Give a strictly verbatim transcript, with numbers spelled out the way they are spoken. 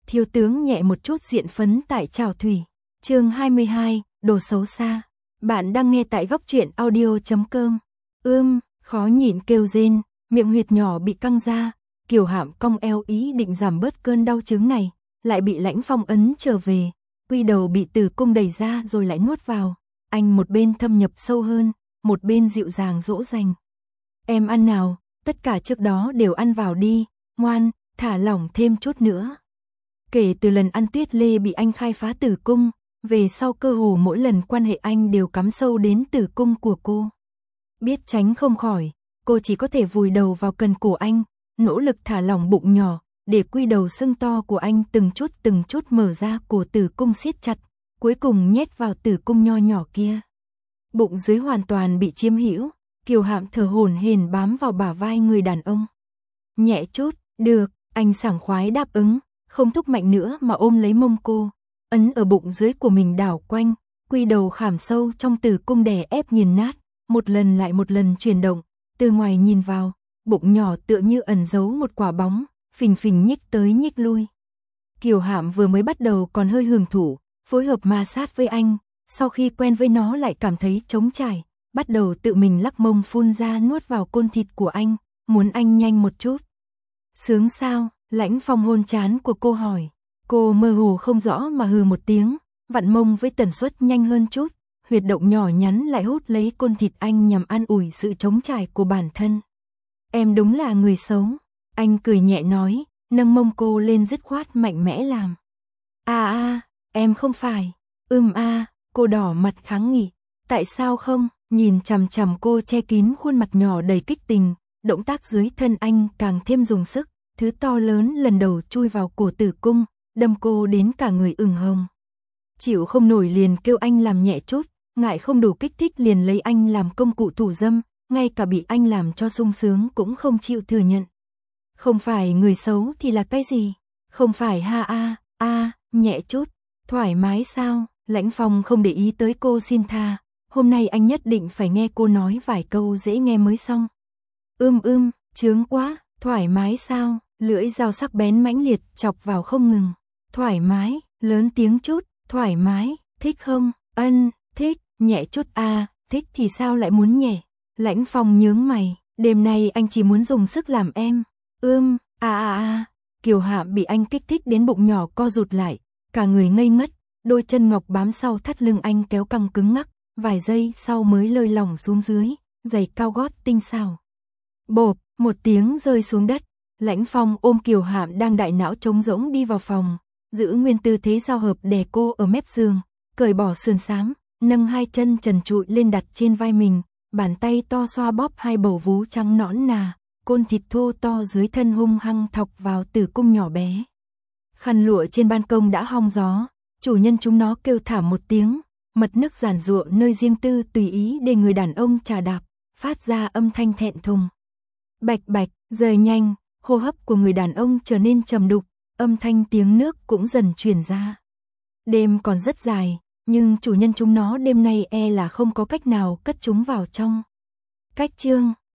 Thiếu tướng nhẹ một chút diện phấn tại chảo thủy. Chương hai mươi hai, đồ xấu xa. Bạn đang nghe tại góc truyện audio chấm com. Ưm, khó nhịn kêu rên, miệng huyệt nhỏ bị căng ra, Kiều Hạm cong eo ý định giảm bớt cơn đau chứng này, lại bị Lãnh Phong ấn trở về, quy đầu bị tử cung đẩy ra rồi lại nuốt vào. Anh một bên thâm nhập sâu hơn, một bên dịu dàng dỗ dành. Em ăn nào, tất cả trước đó đều ăn vào đi, ngoan, thả lỏng thêm chút nữa. Kể từ lần ăn Tuyết Lê bị anh khai phá tử cung, về sau cơ hồ mỗi lần quan hệ anh đều cắm sâu đến tử cung của cô. Biết tránh không khỏi, cô chỉ có thể vùi đầu vào cần cổ anh, nỗ lực thả lỏng bụng nhỏ, để quy đầu sưng to của anh từng chút từng chút mở ra cổ tử cung siết chặt, cuối cùng nhét vào tử cung nho nhỏ kia. Bụng dưới hoàn toàn bị chiếm hữu, Kiều Hạm thở hổn hển bám vào bả vai người đàn ông. Nhẹ chút, được, anh sảng khoái đáp ứng, không thúc mạnh nữa mà ôm lấy mông cô, ấn ở bụng dưới của mình đảo quanh, quy đầu khảm sâu trong tử cung đè ép nghiền nát, một lần lại một lần chuyển động, từ ngoài nhìn vào, bụng nhỏ tựa như ẩn giấu một quả bóng, phình phình nhích tới nhích lui. Kiều Hạm vừa mới bắt đầu còn hơi hưởng thụ, phối hợp ma sát với anh, sau khi quen với nó lại cảm thấy trống trải, bắt đầu tự mình lắc mông phun ra nuốt vào côn thịt của anh, muốn anh nhanh một chút. Sướng sao? Lãnh Phong hôn trán của cô hỏi. Cô mơ hồ không rõ mà hừ một tiếng, vặn mông với tần suất nhanh hơn chút, huyệt động nhỏ nhắn lại hút lấy côn thịt anh nhằm an ủi sự trống trải của bản thân. Em đúng là người xấu, anh cười nhẹ nói, nâng mông cô lên dứt khoát mạnh mẽ làm. À à, em không phải, ưm a, cô đỏ mặt kháng nghị, tại sao không, nhìn chằm chằm cô che kín khuôn mặt nhỏ đầy kích tình, động tác dưới thân anh càng thêm dùng sức, thứ to lớn lần đầu chui vào cổ tử cung, đâm cô đến cả người ửng hồng. Chịu không nổi liền kêu anh làm nhẹ chút, ngại không đủ kích thích liền lấy anh làm công cụ thủ dâm, ngay cả bị anh làm cho sung sướng cũng không chịu thừa nhận. Không phải người xấu thì là cái gì? Không phải ha a, a, nhẹ chút, thoải mái sao? Lãnh Phong không để ý tới cô xin tha, hôm nay anh nhất định phải nghe cô nói vài câu dễ nghe mới xong. Ưm ưm, chướng quá, thoải mái sao? Lưỡi dao sắc bén mãnh liệt chọc vào không ngừng. Thoải mái, lớn tiếng chút, thoải mái, thích không? Ân, thích, nhẹ chút a, thích thì sao lại muốn nhẹ? Lãnh Phong nhướng mày, đêm nay anh chỉ muốn dùng sức làm em. Ưm, a a a, Kiều Hạm bị anh kích thích đến bụng nhỏ co rụt lại, cả người ngây ngất, đôi chân ngọc bám sau thắt lưng anh kéo căng cứng ngắc, vài giây sau mới lơi lỏng xuống dưới, giày cao gót tinh xảo. Bộp, một tiếng rơi xuống đất. Lãnh Phong ôm Kiều Hạm đang đại não trống rỗng đi vào phòng, giữ nguyên tư thế giao hợp đè cô ở mép giường, cởi bỏ sườn xám, nâng hai chân trần trụi lên đặt trên vai mình, bàn tay to xoa bóp hai bầu vú trắng nõn nà, côn thịt thô to dưới thân hung hăng thọc vào tử cung nhỏ bé. Khăn lụa trên ban công đã hong gió, chủ nhân chúng nó kêu thảm một tiếng, mật nước giản giụa nơi riêng tư tùy ý để người đàn ông trà đạp, phát ra âm thanh thẹn thùng. Bạch bạch, rời nhanh. Hô hấp của người đàn ông trở nên trầm đục, âm thanh tiếng nước cũng dần truyền ra. Đêm còn rất dài, nhưng chủ nhân chúng nó đêm nay e là không có cách nào cất chúng vào trong. Cách chương